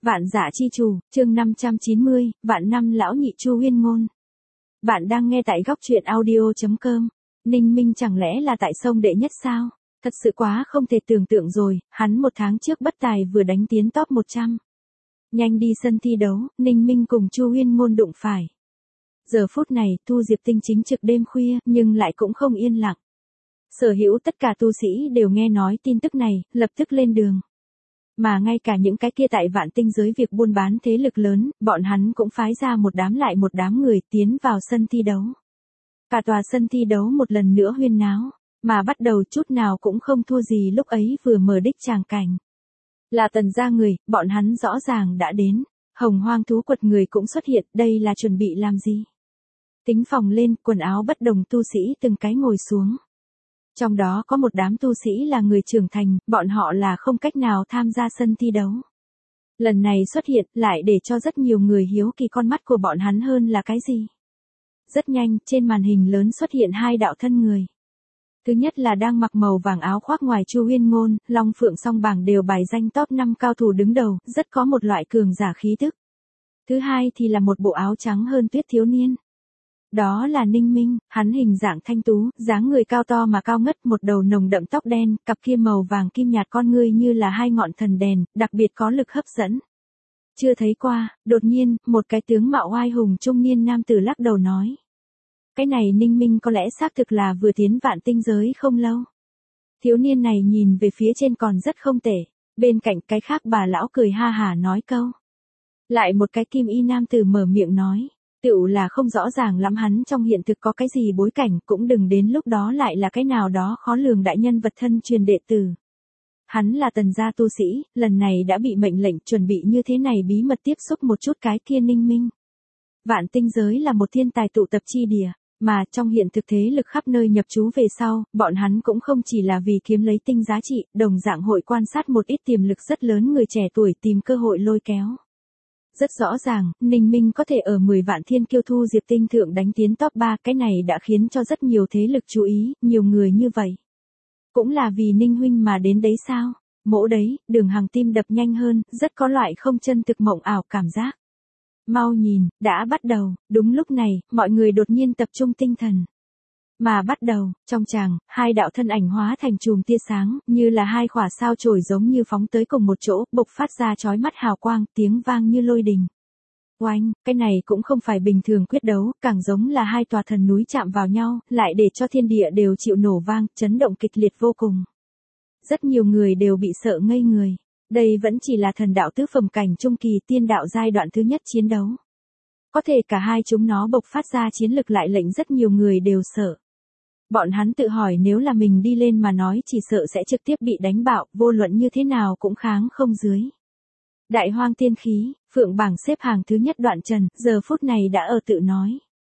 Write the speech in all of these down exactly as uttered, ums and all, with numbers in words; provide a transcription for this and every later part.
Vạn Dạ Chi Chủ, chương năm trăm chín mươi, Vạn Năm Lão Nhị Chu Huyên Ngôn. Bạn đang nghe tại góc truyện audio.com. Ninh Minh chẳng lẽ là tại sông đệ nhất sao? Thật sự quá không thể tưởng tượng rồi, hắn một tháng trước bất tài vừa đánh tiến top một trăm. Nhanh đi sân thi đấu, Ninh Minh cùng Chu Huyên Ngôn đụng phải. Giờ phút này, Thu Diệp Tinh chính trực đêm khuya, nhưng lại cũng không yên lặng. Sở hữu tất cả tu sĩ đều nghe nói tin tức này, lập tức lên đường. Mà ngay cả những cái kia tại Vạn Tinh giới việc buôn bán thế lực lớn, bọn hắn cũng phái ra một đám lại một đám người tiến vào sân thi đấu. Cả tòa sân thi đấu một lần nữa huyên náo, mà bắt đầu chút nào cũng không thua gì lúc ấy vừa mở đích tràng cảnh. Là Tần gia người, bọn hắn rõ ràng đã đến, Hồng Hoang thú quật người cũng xuất hiện, đây là chuẩn bị làm gì? Tính phòng lên, quần áo bất đồng tu sĩ từng cái ngồi xuống. Trong đó có một đám tu sĩ là người trưởng thành, bọn họ là không cách nào tham gia sân thi đấu. Lần này xuất hiện lại để cho rất nhiều người hiếu kỳ con mắt của bọn hắn hơn là cái gì. Rất nhanh, trên màn hình lớn xuất hiện hai đạo thân người. Thứ nhất là đang mặc màu vàng áo khoác ngoài Chu Huyên Ngôn, Long Phượng song bảng đều bài danh top năm cao thủ đứng đầu, rất có một loại cường giả khí tức. Thứ hai thì là một bộ áo trắng hơn tuyết thiếu niên. Đó là Ninh Minh, hắn hình dạng thanh tú, dáng người cao to mà cao ngất, một đầu nồng đậm tóc đen, cặp kia màu vàng kim nhạt con ngươi như là hai ngọn thần đèn, đặc biệt có lực hấp dẫn. Chưa thấy qua, đột nhiên, một cái tướng mạo oai hùng trung niên nam tử lắc đầu nói. Cái này Ninh Minh có lẽ xác thực là vừa tiến Vạn Tinh giới không lâu. Thiếu niên này nhìn về phía trên còn rất không tệ, bên cạnh cái khác bà lão cười ha hả nói câu. Lại một cái kim y nam tử mở miệng nói. Tựu là không rõ ràng lắm hắn trong hiện thực có cái gì bối cảnh, cũng đừng đến lúc đó lại là cái nào đó khó lường đại nhân vật thân truyền đệ tử. Hắn là Tần gia tu sĩ, lần này đã bị mệnh lệnh chuẩn bị như thế này bí mật tiếp xúc một chút cái kia Ninh Minh. Vạn Tinh giới là một thiên tài tụ tập chi địa, mà trong hiện thực thế lực khắp nơi nhập trú về sau, bọn hắn cũng không chỉ là vì kiếm lấy tinh giá trị, đồng dạng hội quan sát một ít tiềm lực rất lớn người trẻ tuổi tìm cơ hội lôi kéo. Rất rõ ràng, Ninh Minh có thể ở mười vạn thiên kiêu Thu Diệp Tinh thượng đánh tiến top ba, cái này đã khiến cho rất nhiều thế lực chú ý, nhiều người như vậy. Cũng là vì Ninh huynh mà đến đấy sao? Mỗ đấy, đường hàng tim đập nhanh hơn, rất có loại không chân thực mộng ảo cảm giác. Mau nhìn, đã bắt đầu, đúng lúc này, mọi người đột nhiên tập trung tinh thần. Mà bắt đầu, trong tràng, hai đạo thân ảnh hóa thành chùm tia sáng, như là hai khỏa sao chổi giống như phóng tới cùng một chỗ, bộc phát ra chói mắt hào quang, tiếng vang như lôi đình. Oanh, cái này cũng không phải bình thường quyết đấu, càng giống là hai tòa thần núi chạm vào nhau, lại để cho thiên địa đều chịu nổ vang, chấn động kịch liệt vô cùng. Rất nhiều người đều bị sợ ngây người. Đây vẫn chỉ là thần đạo tứ phẩm cảnh trung kỳ tiên đạo giai đoạn thứ nhất chiến đấu. Có thể cả hai chúng nó bộc phát ra chiến lực lại lệnh rất nhiều người đều sợ. Bọn hắn tự hỏi nếu là mình đi lên mà nói chỉ sợ sẽ trực tiếp bị đánh bạo, vô luận như thế nào cũng kháng không dưới. Đại Hoang tiên khí, Phượng bảng xếp hàng thứ nhất Đoạn Trần, giờ phút này đã ở tự nói.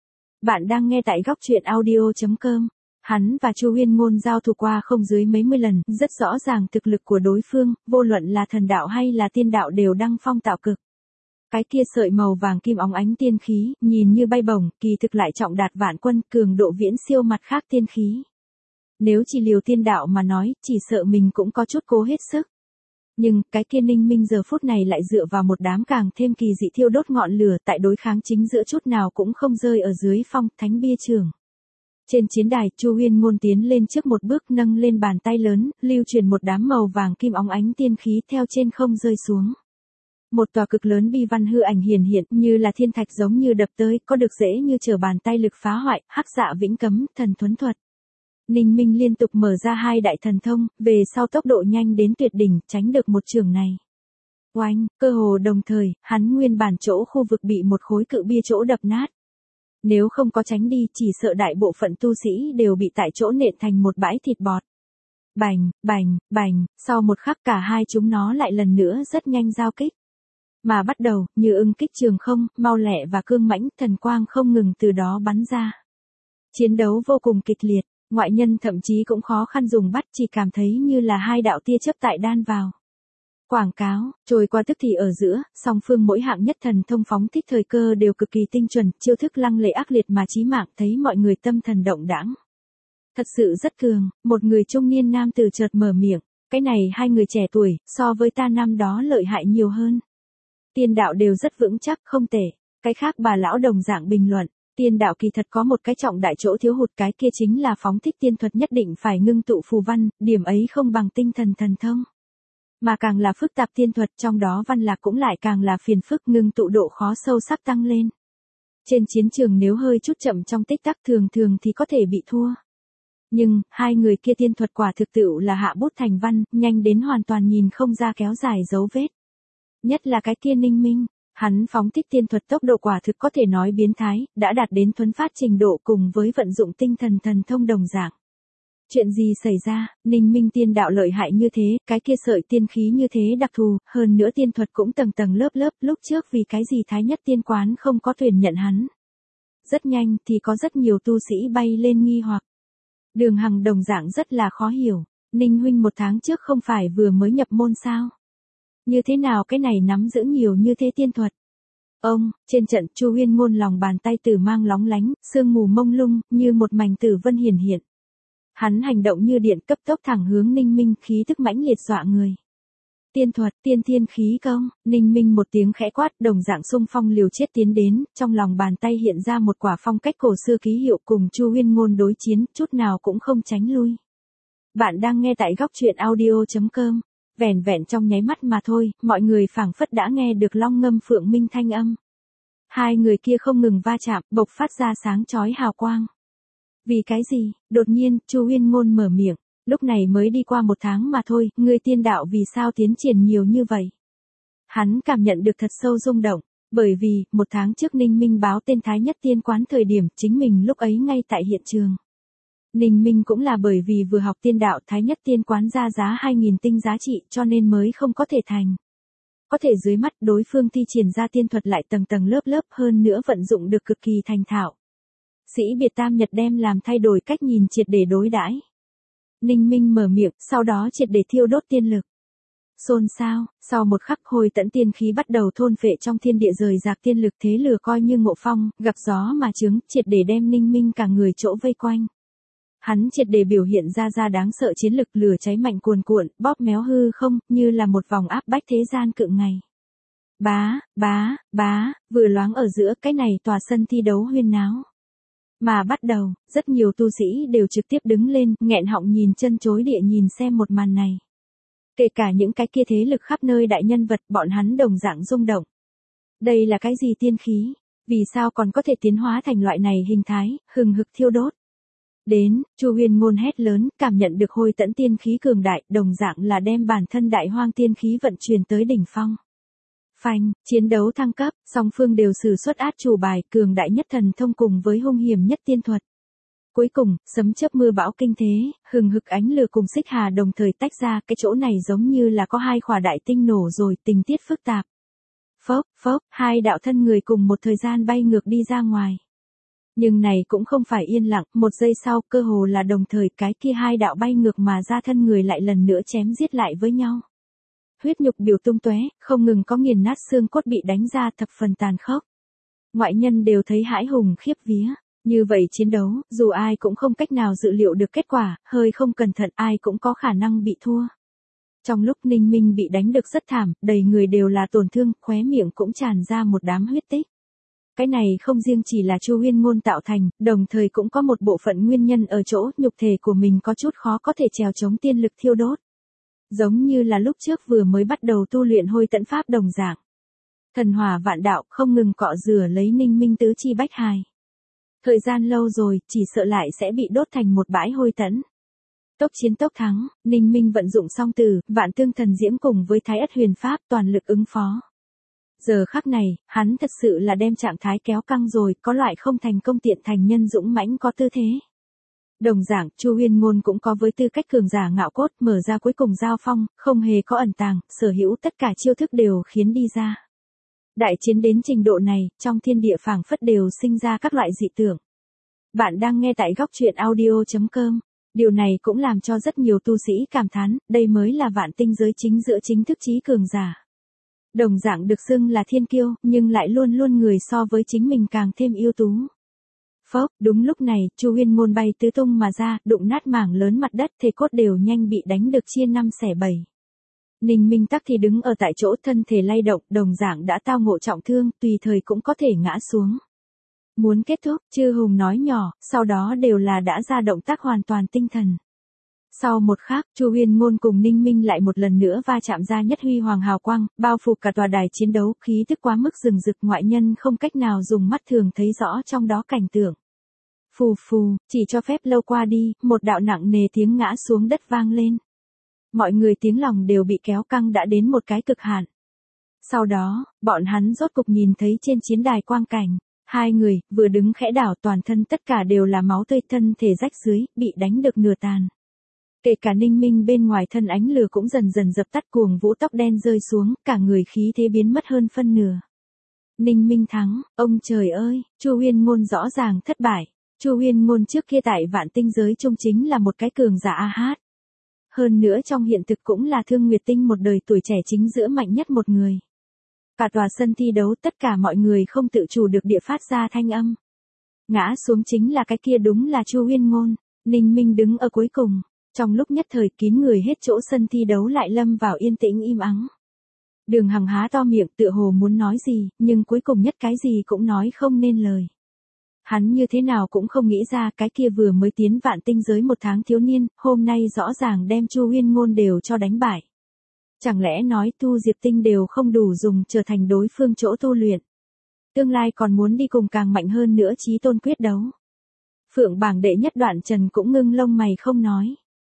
Bạn đang nghe tại góc truyện audio.com. Hắn và Chu Huyên Ngôn giao thủ qua không dưới mấy mươi lần, rất rõ ràng thực lực của đối phương, vô luận là thần đạo hay là tiên đạo đều đăng phong tạo cực. Cái kia sợi màu vàng kim óng ánh tiên khí, nhìn như bay bổng, kỳ thực lại trọng đạt vạn quân, cường độ viễn siêu mặt khác tiên khí. Nếu chỉ liều tiên đạo mà nói, chỉ sợ mình cũng có chút cố hết sức. Nhưng, cái kia Ninh Minh giờ phút này lại dựa vào một đám càng thêm kỳ dị thiêu đốt ngọn lửa tại đối kháng chính giữa chút nào cũng không rơi ở dưới phong, thánh bia trường. Trên chiến đài, Chu Huyên Ngôn tiến lên trước một bước nâng lên bàn tay lớn, lưu truyền một đám màu vàng kim óng ánh tiên khí theo trên không rơi xuống. Một tòa cực lớn bi văn hư ảnh hiển hiện như là thiên thạch giống như đập tới, có được dễ như trở bàn tay lực phá hoại, hắc dạ vĩnh cấm, thần thuấn thuật. Ninh Minh liên tục mở ra hai đại thần thông, về sau tốc độ nhanh đến tuyệt đỉnh, tránh được một trường này. Oanh, cơ hồ đồng thời, hắn nguyên bản chỗ khu vực bị một khối cự bia chỗ đập nát. Nếu không có tránh đi, chỉ sợ đại bộ phận tu sĩ đều bị tại chỗ nện thành một bãi thịt bọt. Bành, bành, bành, sau một khắc cả hai chúng nó lại lần nữa rất nhanh giao kích. Mà bắt đầu, như ưng kích trường không, mau lẹ và cương mãnh, thần quang không ngừng từ đó bắn ra. Chiến đấu vô cùng kịch liệt, ngoại nhân thậm chí cũng khó khăn dùng bắt, chỉ cảm thấy như là hai đạo tia chớp tại đan vào. Quảng cáo, trôi qua tức thì ở giữa, song phương mỗi hạng nhất thần thông phóng thích thời cơ đều cực kỳ tinh chuẩn, chiêu thức lăng lệ ác liệt mà chí mạng, thấy mọi người tâm thần động đãng. Thật sự rất cường, một người trung niên nam tử chợt mở miệng, cái này hai người trẻ tuổi, so với ta năm đó lợi hại nhiều hơn. Tiên đạo đều rất vững chắc, không tệ. Cái khác bà lão đồng dạng bình luận, tiên đạo kỳ thật có một cái trọng đại chỗ thiếu hụt, cái kia chính là phóng thích tiên thuật nhất định phải ngưng tụ phù văn, điểm ấy không bằng tinh thần thần thông. Mà càng là phức tạp tiên thuật, trong đó văn lạc cũng lại càng là phiền phức, ngưng tụ độ khó sâu sắc tăng lên. Trên chiến trường nếu hơi chút chậm trong tích tắc thường thường thì có thể bị thua. Nhưng, hai người kia tiên thuật quả thực tựu là hạ bút thành văn, nhanh đến hoàn toàn nhìn không ra kéo dài dấu vết. Nhất là cái kia Ninh Minh, hắn phóng thích tiên thuật tốc độ quả thực có thể nói biến thái, đã đạt đến thuấn phát trình độ cùng với vận dụng tinh thần thần thông đồng dạng. Chuyện gì xảy ra, Ninh Minh tiên đạo lợi hại như thế, cái kia sợi tiên khí như thế đặc thù, hơn nữa tiên thuật cũng tầng tầng lớp lớp, lúc trước vì cái gì Thái Nhất tiên quán không có tuyển nhận hắn. Rất nhanh thì có rất nhiều tu sĩ bay lên nghi hoặc. Đường Hằng đồng dạng rất là khó hiểu, Ninh huynh một tháng trước không phải vừa mới nhập môn sao? Như thế nào cái này nắm giữ nhiều như thế tiên thuật? Ông, trên trận Chu Huyên Ngôn lòng bàn tay tử mang lóng lánh, sương mù mông lung, như một mảnh tử vân hiển hiện. Hắn hành động như điện cấp tốc thẳng hướng Ninh Minh, khí tức mãnh liệt dọa người. Tiên thuật, tiên thiên khí công, Ninh Minh một tiếng khẽ quát, đồng dạng xung phong liều chết tiến đến, trong lòng bàn tay hiện ra một quả phong cách cổ xưa ký hiệu cùng Chu Huyên Ngôn đối chiến, chút nào cũng không tránh lui. Bạn đang nghe tại góc truyện audio chấm com. Vẻn vẹn trong nháy mắt mà thôi, mọi người phảng phất đã nghe được long ngâm phượng minh thanh âm. Hai người kia không ngừng va chạm, bộc phát ra sáng chói hào quang. Vì cái gì? Đột nhiên, Chu Huyên Ngôn mở miệng, lúc này mới đi qua một tháng mà thôi, ngươi tiên đạo vì sao tiến triển nhiều như vậy? Hắn cảm nhận được thật sâu rung động, bởi vì, một tháng trước Ninh Minh báo tên Thái Nhất tiên quán thời điểm, chính mình lúc ấy ngay tại hiện trường. Ninh Minh cũng là bởi vì vừa học tiên đạo Thái Nhất tiên quán ra giá hai nghìn tinh giá trị cho nên mới không có thể thành. Có thể dưới mắt đối phương thi triển ra tiên thuật lại tầng tầng lớp lớp hơn nữa vận dụng được cực kỳ thành thạo. Sĩ biệt tam nhật đem làm thay đổi cách nhìn triệt để đối đãi. Ninh Minh mở miệng, sau đó triệt để thiêu đốt tiên lực. Xôn xao, sau một khắc hồi tận tiên khí bắt đầu thôn phệ trong thiên địa rời rạc tiên lực thế lửa coi như ngộ phong, gặp gió mà trứng, triệt để đem Ninh Minh cả người chỗ vây quanh. Hắn triệt để biểu hiện ra ra đáng sợ chiến lực lửa cháy mạnh cuồn cuộn, bóp méo hư không, như là một vòng áp bách thế gian cự ngày. Bá, bá, bá, vừa loáng ở giữa cái này tòa sân thi đấu huyên náo. Mà bắt đầu, rất nhiều tu sĩ đều trực tiếp đứng lên, nghẹn họng nhìn chân chối địa nhìn xem một màn này. Kể cả những cái kia thế lực khắp nơi đại nhân vật, bọn hắn đồng dạng rung động. Đây là cái gì tiên khí? Vì sao còn có thể tiến hóa thành loại này hình thái, hừng hực thiêu đốt? Đến, Chu Huyên Ngôn hét lớn, cảm nhận được hồi tẫn tiên khí cường đại, đồng dạng là đem bản thân đại hoang tiên khí vận chuyển tới đỉnh phong. Phanh, chiến đấu thăng cấp, song phương đều sử xuất át chủ bài, cường đại nhất thần thông cùng với hung hiểm nhất tiên thuật. Cuối cùng, sấm chớp mưa bão kinh thế, hừng hực ánh lửa cùng xích hà đồng thời tách ra, cái chỗ này giống như là có hai khỏa đại tinh nổ rồi, tình tiết phức tạp. Phốc, phốc, hai đạo thân người cùng một thời gian bay ngược đi ra ngoài. Nhưng này cũng không phải yên lặng, một giây sau, cơ hồ là đồng thời cái kia hai đạo bay ngược mà ra thân người lại lần nữa chém giết lại với nhau. Huyết nhục biểu tung tóe, không ngừng có nghiền nát xương cốt bị đánh ra thập phần tàn khốc. Ngoại nhân đều thấy hãi hùng khiếp vía. Như vậy chiến đấu, dù ai cũng không cách nào dự liệu được kết quả, hơi không cẩn thận ai cũng có khả năng bị thua. Trong lúc Ninh Minh bị đánh được rất thảm, đầy người đều là tổn thương, khóe miệng cũng tràn ra một đám huyết tích. Cái này không riêng chỉ là Chu Huyên Ngôn tạo thành, đồng thời cũng có một bộ phận nguyên nhân ở chỗ nhục thể của mình có chút khó có thể trèo chống tiên lực thiêu đốt. Giống như là lúc trước vừa mới bắt đầu tu luyện hôi tẫn pháp đồng dạng. Thần hỏa vạn đạo không ngừng cọ rửa lấy Ninh Minh tứ chi bách hài. Thời gian lâu rồi, chỉ sợ lại sẽ bị đốt thành một bãi hôi tẫn. Tốc chiến tốc thắng, Ninh Minh vận dụng song từ, vạn tương thần diễm cùng với thái ất huyền pháp toàn lực ứng phó. Giờ khắc này, hắn thật sự là đem trạng thái kéo căng rồi, có loại không thành công tiện thành nhân dũng mãnh có tư thế. Đồng dạng, Chu Huyên Ngôn cũng có với tư cách cường giả ngạo cốt mở ra cuối cùng giao phong, không hề có ẩn tàng, sở hữu tất cả chiêu thức đều khiến đi ra. Đại chiến đến trình độ này, trong thiên địa phảng phất đều sinh ra các loại dị tưởng. Bạn đang nghe tại góc truyện audio chấm com. Điều này cũng làm cho rất nhiều tu sĩ cảm thán, đây mới là vạn tinh giới chính giữa chính thức trí cường giả. Đồng dạng được xưng là thiên kiêu, nhưng lại luôn luôn người so với chính mình càng thêm ưu tú. Phốc, đúng lúc này, Chu Huyên Ngôn bay tứ tung mà ra, đụng nát mảng lớn mặt đất, thể cốt đều nhanh bị đánh được chia năm xẻ bảy. Ninh Minh tắc thì đứng ở tại chỗ thân thể lay động, đồng dạng đã tao ngộ trọng thương, tùy thời cũng có thể ngã xuống. Muốn kết thúc, Chư Hùng nói nhỏ, sau đó đều là đã ra động tác hoàn toàn tinh thần. Sau một khắc, Chu Huyên Ngôn cùng Ninh Minh lại một lần nữa va chạm ra nhất huy hoàng hào quang, bao phủ cả tòa đài chiến đấu, khí tức quá mức rừng rực, ngoại nhân không cách nào dùng mắt thường thấy rõ trong đó cảnh tượng. Phù phù, chỉ cho phép lâu qua đi, một đạo nặng nề tiếng ngã xuống đất vang lên. Mọi người tiếng lòng đều bị kéo căng đã đến một cái cực hạn. Sau đó, bọn hắn rốt cục nhìn thấy trên chiến đài quang cảnh, hai người, vừa đứng khẽ đảo toàn thân tất cả đều là máu tươi, thân thể rách dưới, bị đánh được nửa tàn. Kể cả Ninh Minh bên ngoài thân ánh lửa cũng dần dần dập tắt, cuồng vũ tóc đen rơi xuống, cả người khí thế biến mất hơn phân nửa. Ninh Minh thắng, ông trời ơi, Chu Huyên Ngôn rõ ràng thất bại. Chu Huyên Ngôn trước kia tại Vạn Tinh giới trung chính là một cái cường giả a hát. Hơn nữa trong hiện thực cũng là Thương Nguyệt Tinh một đời tuổi trẻ chính giữa mạnh nhất một người. Cả tòa sân thi đấu tất cả mọi người không tự chủ được địa phát ra thanh âm. Ngã xuống chính là cái kia, đúng là Chu Huyên Ngôn. Ninh Minh đứng ở cuối cùng. Trong lúc nhất thời kín người hết chỗ, sân thi đấu lại lâm vào yên tĩnh im ắng. Đường Hằng há to miệng tựa hồ muốn nói gì, nhưng cuối cùng nhất cái gì cũng nói không nên lời. Hắn như thế nào cũng không nghĩ ra cái kia vừa mới tiến Vạn Tinh giới một tháng thiếu niên, hôm nay rõ ràng đem Chu Huyên Ngôn đều cho đánh bại. Chẳng lẽ nói tu Diệp Tinh đều không đủ dùng trở thành đối phương chỗ tu luyện. Tương lai còn muốn đi cùng càng mạnh hơn nữa chí tôn quyết đấu. Phượng bảng đệ nhất Đoạn Trần cũng ngưng lông mày không nói.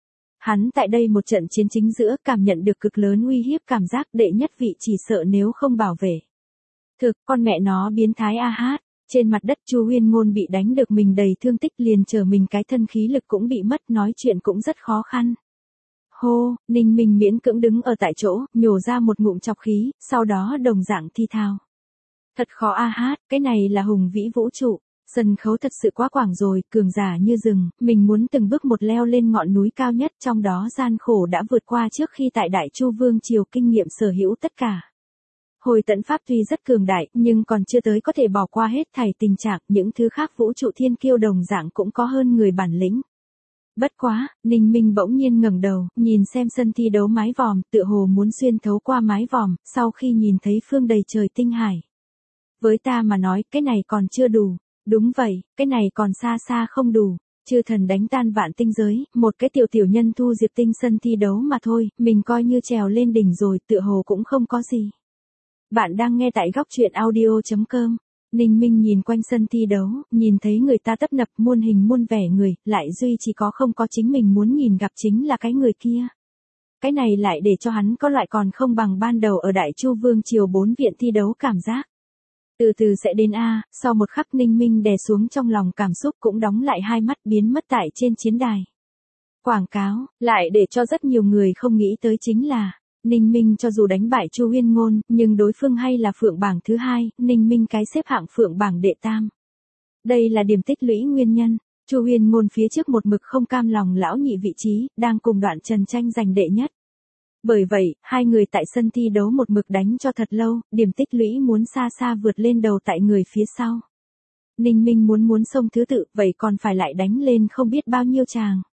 Hắn tại đây một trận chiến chính giữa cảm nhận được cực lớn uy hiếp, cảm giác đệ nhất vị chỉ sợ nếu không bảo vệ. Thực, con mẹ nó biến thái a hát. Trên mặt đất Chu Huyên Ngôn bị đánh được mình đầy thương tích, liền chờ mình cái thân khí lực cũng bị mất, nói chuyện cũng rất khó khăn. Hô, Ninh Minh miễn cưỡng đứng ở tại chỗ, nhổ ra một ngụm chọc khí, sau đó đồng dạng thi thao. Thật khó a hát, cái này là hùng vĩ vũ trụ. Sân khấu thật sự quá quảng rồi, cường giả như rừng, mình muốn từng bước một leo lên ngọn núi cao nhất, trong đó gian khổ đã vượt qua trước khi tại Đại Chu Vương Triều kinh nghiệm sở hữu tất cả. Hồi tận pháp tuy rất cường đại, nhưng còn chưa tới có thể bỏ qua hết thảy tình trạng, những thứ khác vũ trụ thiên kiêu đồng dạng cũng có hơn người bản lĩnh. Bất quá, Ninh Minh bỗng nhiên ngẩng đầu, nhìn xem sân thi đấu mái vòm, tựa hồ muốn xuyên thấu qua mái vòm, sau khi nhìn thấy phương đầy trời tinh hải. Với ta mà nói, cái này còn chưa đủ. Đúng vậy, cái này còn xa xa không đủ. Chư thần đánh tan Vạn Tinh giới, một cái tiểu tiểu nhân thu Diệp Tinh sân thi đấu mà thôi, mình coi như trèo lên đỉnh rồi, tựa hồ cũng không có gì. Bạn đang nghe tại góc truyện audio chấm com. Ninh Minh nhìn quanh sân thi đấu, nhìn thấy người ta tấp nập muôn hình muôn vẻ người, lại duy chỉ có không có chính mình muốn nhìn gặp chính là cái người kia. Cái này lại để cho hắn có loại còn không bằng ban đầu ở Đại Chu Vương Triều bốn viện thi đấu cảm giác. Từ từ sẽ đến A, sau một khắc Ninh Minh đè xuống trong lòng cảm xúc cũng đóng lại hai mắt biến mất tại trên chiến đài. Quảng cáo, lại để cho rất nhiều người không nghĩ tới chính là, Ninh Minh cho dù đánh bại Chu Huyên Ngôn, nhưng đối phương hay là Phượng bảng thứ hai, Ninh Minh cái xếp hạng Phượng bảng đệ tam. Đây là điểm tích lũy nguyên nhân, Chu Huyên Ngôn phía trước một mực không cam lòng lão nhị vị trí, đang cùng Đoạn Trần tranh giành đệ nhất. Bởi vậy, hai người tại sân thi đấu một mực đánh cho thật lâu, điểm tích lũy muốn xa xa vượt lên đầu tại người phía sau. Ninh Minh muốn muốn xông thứ tự, vậy còn phải lại đánh lên không biết bao nhiêu chàng.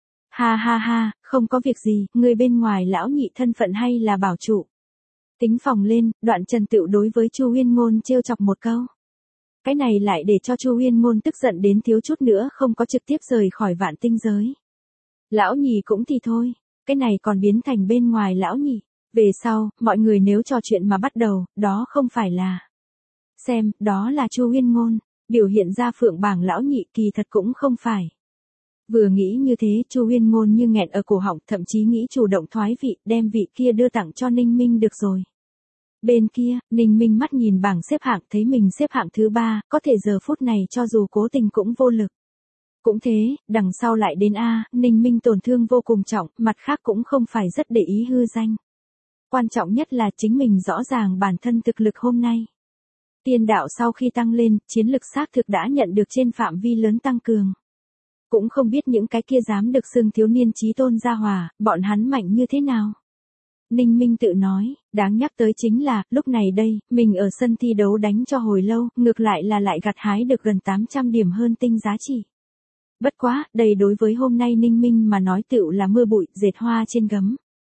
Ha ha ha, không có việc gì, người bên ngoài lão nhị thân phận hay là bảo trụ. Tính phòng lên, Đoạn Trần tựu đối với Chu Huyên Ngôn trêu chọc một câu. Cái này lại để cho Chu Huyên Ngôn tức giận đến thiếu chút nữa không có trực tiếp rời khỏi Vạn Tinh giới. Lão nhị cũng thì thôi. Cái này còn biến thành bên ngoài lão nhị. Về sau, mọi người nếu trò chuyện mà bắt đầu, đó không phải là. Xem, đó là Chu Huyên Ngôn. Biểu hiện ra Phượng bảng lão nhị kỳ thật cũng không phải. Vừa nghĩ như thế, Chu Huyên Ngôn như nghẹn ở cổ họng, thậm chí nghĩ chủ động thoái vị, đem vị kia đưa tặng cho Ninh Minh được rồi. Bên kia, Ninh Minh mắt nhìn bảng xếp hạng thấy mình xếp hạng thứ ba, có thể giờ phút này cho dù cố tình cũng vô lực. Cũng thế, đằng sau lại đến A, Ninh Minh tổn thương vô cùng trọng, mặt khác cũng không phải rất để ý hư danh. Quan trọng nhất là chính mình rõ ràng bản thân thực lực hôm nay. Tiên đạo sau khi tăng lên, chiến lực xác thực đã nhận được trên phạm vi lớn tăng cường. Cũng không biết những cái kia dám được xưng thiếu niên chí tôn gia hòa, bọn hắn mạnh như thế nào. Ninh Minh tự nói, đáng nhắc tới chính là, lúc này đây, mình ở sân thi đấu đánh cho hồi lâu, ngược lại là lại gặt hái được gần tám trăm điểm hơn tinh giá trị. Bất quá, đây đối với hôm nay Ninh Minh mà nói tựu là mưa bụi, dệt hoa trên gấm.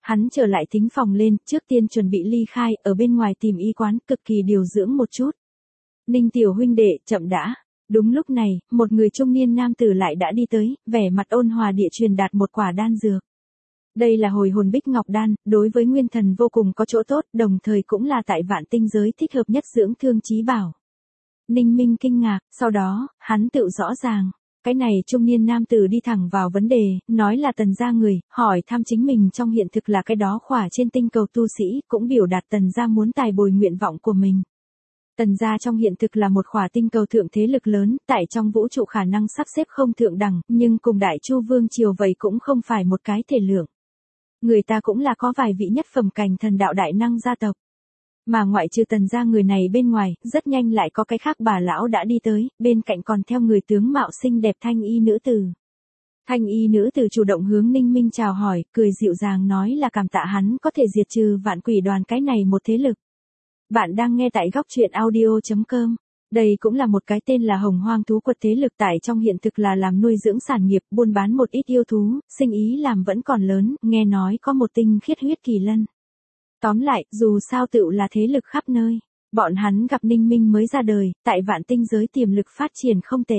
Hắn trở lại thính phòng lên, trước tiên chuẩn bị ly khai, ở bên ngoài tìm y quán, cực kỳ điều dưỡng một chút. Ninh tiểu huynh đệ, chậm đã. Đúng lúc này, một người trung niên nam tử lại đã đi tới, vẻ mặt ôn hòa địa truyền đạt một quả đan dược. Đây là hồi hồn bích ngọc đan, đối với nguyên thần vô cùng có chỗ tốt, đồng thời cũng là tại vạn tinh giới thích hợp nhất dưỡng thương chí bảo. Ninh Minh kinh ngạc, sau đó, hắn tự rõ ràng. Cái này trung niên nam tử đi thẳng vào vấn đề, nói là Tần gia người, hỏi thăm chính mình trong hiện thực là cái đó khỏa trên tinh cầu tu sĩ, cũng biểu đạt Tần gia muốn tài bồi nguyện vọng của mình. Tần gia trong hiện thực là một khỏa tinh cầu thượng thế lực lớn, tại trong vũ trụ khả năng sắp xếp không thượng đẳng, nhưng cùng Đại Chu Vương triều vậy cũng không phải một cái thể lượng. Người ta cũng là có vài vị nhất phẩm cảnh thần đạo đại năng gia tộc. Mà ngoại trừ Tần gia người này bên ngoài, rất nhanh lại có cái khác bà lão đã đi tới, bên cạnh còn theo người tướng mạo xinh đẹp thanh y nữ tử. Thanh y nữ tử chủ động hướng Ninh Minh chào hỏi, cười dịu dàng nói là cảm tạ hắn có thể diệt trừ vạn quỷ đoàn cái này một thế lực. Bạn đang nghe tại góc truyện audio chấm com. Đây cũng là một cái tên là Hồng Hoang thú quật thế lực tại trong hiện thực là làm nuôi dưỡng sản nghiệp, buôn bán một ít yêu thú, sinh ý làm vẫn còn lớn, nghe nói có một tinh khiết huyết kỳ lân. Tóm lại, dù sao tựu là thế lực khắp nơi, bọn hắn gặp Ninh Minh mới ra đời, tại vạn tinh giới tiềm lực phát triển không tệ.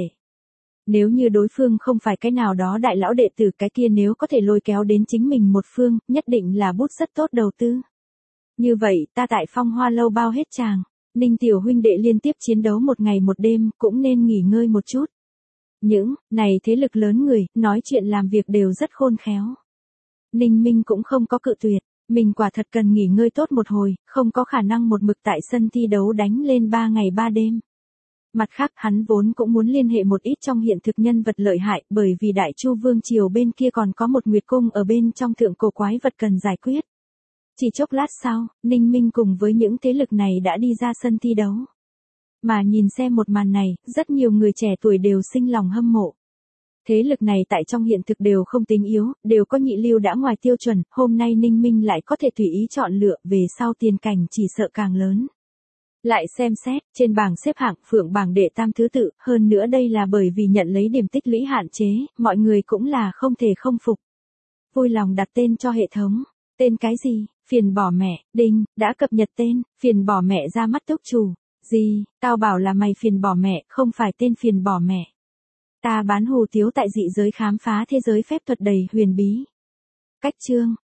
Nếu như đối phương không phải cái nào đó đại lão đệ tử cái kia nếu có thể lôi kéo đến chính mình một phương, nhất định là bút rất tốt đầu tư. Như vậy, ta tại Phong Hoa Lâu bao hết tràng, Ninh tiểu huynh đệ liên tiếp chiến đấu một ngày một đêm, cũng nên nghỉ ngơi một chút. Những, này thế lực lớn người, nói chuyện làm việc đều rất khôn khéo. Ninh Minh cũng không có cự tuyệt, mình quả thật cần nghỉ ngơi tốt một hồi, không có khả năng một mực tại sân thi đấu đánh lên ba ngày ba đêm. Mặt khác hắn vốn cũng muốn liên hệ một ít trong hiện thực nhân vật lợi hại, bởi vì Đại Chu Vương triều bên kia còn có một nguyệt cung ở bên trong thượng cổ quái vật cần giải quyết. Chỉ chốc lát sau, Ninh Minh cùng với những thế lực này đã đi ra sân thi đấu. Mà nhìn xem một màn này, rất nhiều người trẻ tuổi đều sinh lòng hâm mộ. Thế lực này tại trong hiện thực đều không tính yếu, đều có nhị lưu đã ngoài tiêu chuẩn, hôm nay Ninh Minh lại có thể tùy ý chọn lựa, về sau tiền cảnh chỉ sợ càng lớn. Lại xem xét, trên bảng xếp hạng phượng bảng đệ tam thứ tự, hơn nữa đây là bởi vì nhận lấy điểm tích lũy hạn chế, mọi người cũng là không thể không phục. Vui lòng đặt tên cho hệ thống. Tên cái gì? Phiền bỏ mẹ, đinh, đã cập nhật tên, phiền bỏ mẹ ra mắt túc chủ. Gì, tao bảo là mày phiền bỏ mẹ, không phải tên phiền bỏ mẹ. Ta bán hù tiếu tại dị giới khám phá thế giới phép thuật đầy huyền bí. Cách chương,